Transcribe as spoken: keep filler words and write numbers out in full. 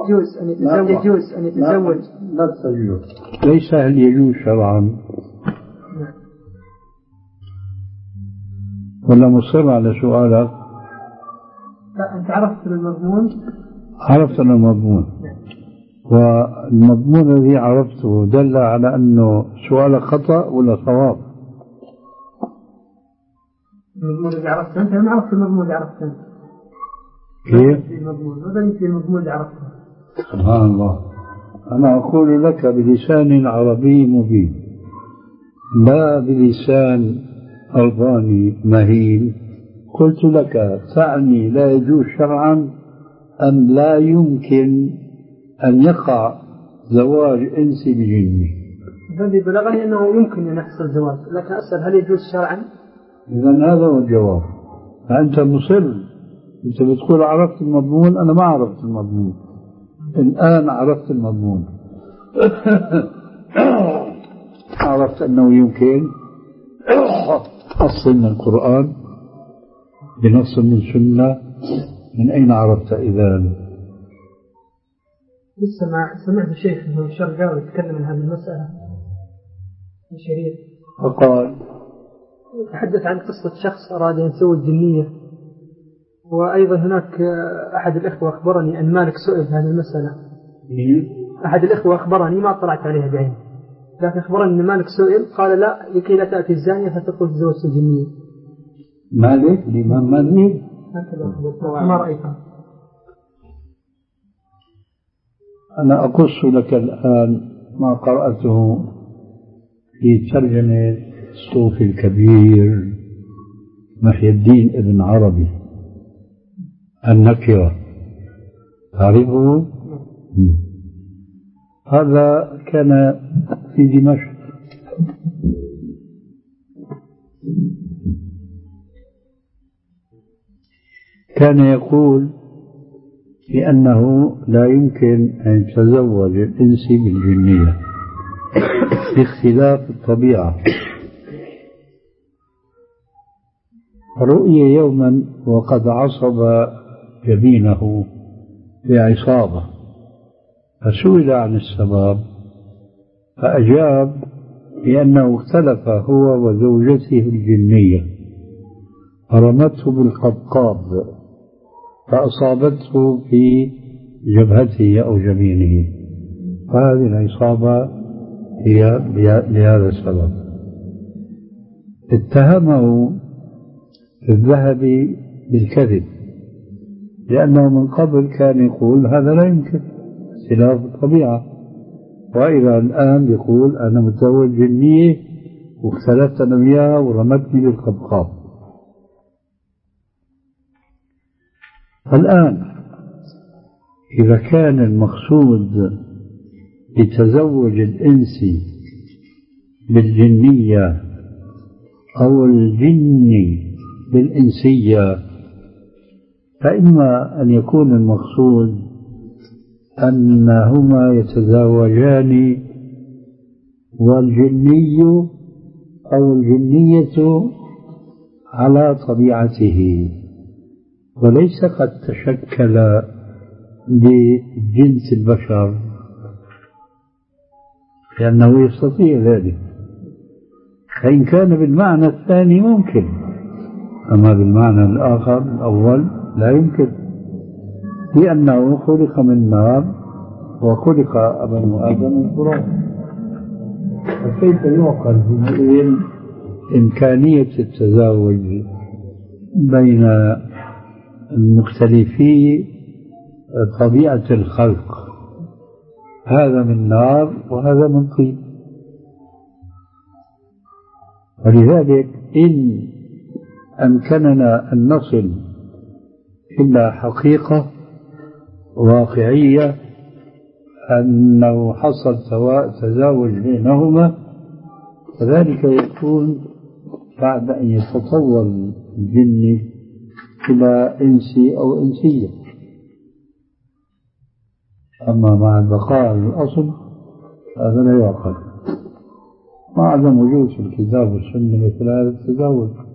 يجوز أن يتزوج يجوز أن يتزوج لا تزوج ليس هل يجوز شرعا ولا مصر على سؤالك؟ لا أنت عرفت المضمون. عرفت المضمون، والمضمون الذي عرفته دل على أنه سؤالك خطأ ولا صواب؟ المضمون اللي عرفته أنت ما عرفت المضمون اللي عرفته أنت. كيف؟ المضمون هذا مثل المضمون اللي عرفته. سبحان الله. أنا أقول لك بلسان عربي مبين لا بلسان ألباني مهين. قلت لك تعني لا يجوز شرعا أم لا يمكن أن يقع زواج إنسي بجني؟ الذي بلغني أنه يمكن أن يحصل زواج، لكن أسأل هل يجوز شرعا؟ إذن هذا هو الجواب. فأنت مصر، أنت بتقول عرفت المضمون، أنا ما عرفت المضمون. الآن عرفت المضمون. عرفت أنه يمكن أصل من القرآن بنص من سنة. من أين عرفت إذن؟ لسه ما سمعت الشيخ ابن الشرقاوي يتكلم عن هذه المسألة في شريط، فقال تحدث عن قصة شخص أراد أن يتزوج جنية، وأيضا هناك أحد الإخوة أخبرني أن مالك سئل هذه المسألة. أحد الإخوة أخبرني، ما طلعت عليها بعيني، لكن أخبرني أن مالك سئل قال لا، لكي لا تأتي الزانية فتقول تزوجت الجنية. مالك الإمام مالك ما رأيته؟ أنا أقص لك الآن ما قرأته في ترجمة الصوفي الكبير محي الدين ابن عربي النكرة، تعرفه؟ هذا كان في دمشق، كان يقول بأنه لا يمكن أن يتزوج الإنسي بالجنية باختلاف الطبيعة. رؤي يوما وقد عصب جبينه بعصابة، فسئل عن السبب فأجاب بأنه اختلف هو وزوجته الجنية فرمته بالقبقاب فأصابته في جبهته أو جبينه، فهذه العصابة هي لهذا السبب. اتهمه الذهب بالكذب لأنه من قبل كان يقول هذا لا يمكن اختلاف الطبيعة، وإلى الآن يقول أنا متزوج جنية واختلفت أنا وياها ورمتني بالقبقاب. الآن إذا كان المقصود بتزوج الإنسي بالجنية أو الجني بالإنسية، فإما أن يكون المقصود أنهما يتزوجان والجني أو الجنية على طبيعته وليس قد تشكل بجنس البشر، لأنه يستطيع ذلك. فإن كان بالمعنى الثاني ممكن، أما بالمعنى الآخر الأول لا يمكن، لأنه خلق من نار وخلق ابن آدم من تراب، فكيف يعقل بين إمكانية التزاوج بين المختلفي طبيعة الخلق، هذا من نار وهذا من طين. ولذلك إن أمكننا أن نصل إلى حقيقة واقعية أنه حصل تزاوج بينهما، فذلك يكون بعد أن يتطور الجن إلى إنسي أو إنسية. أما مع البقاء الأصل هذا لا يعقل، مع عدم وجود في الكتاب والسنة مثل هذا التزاوج.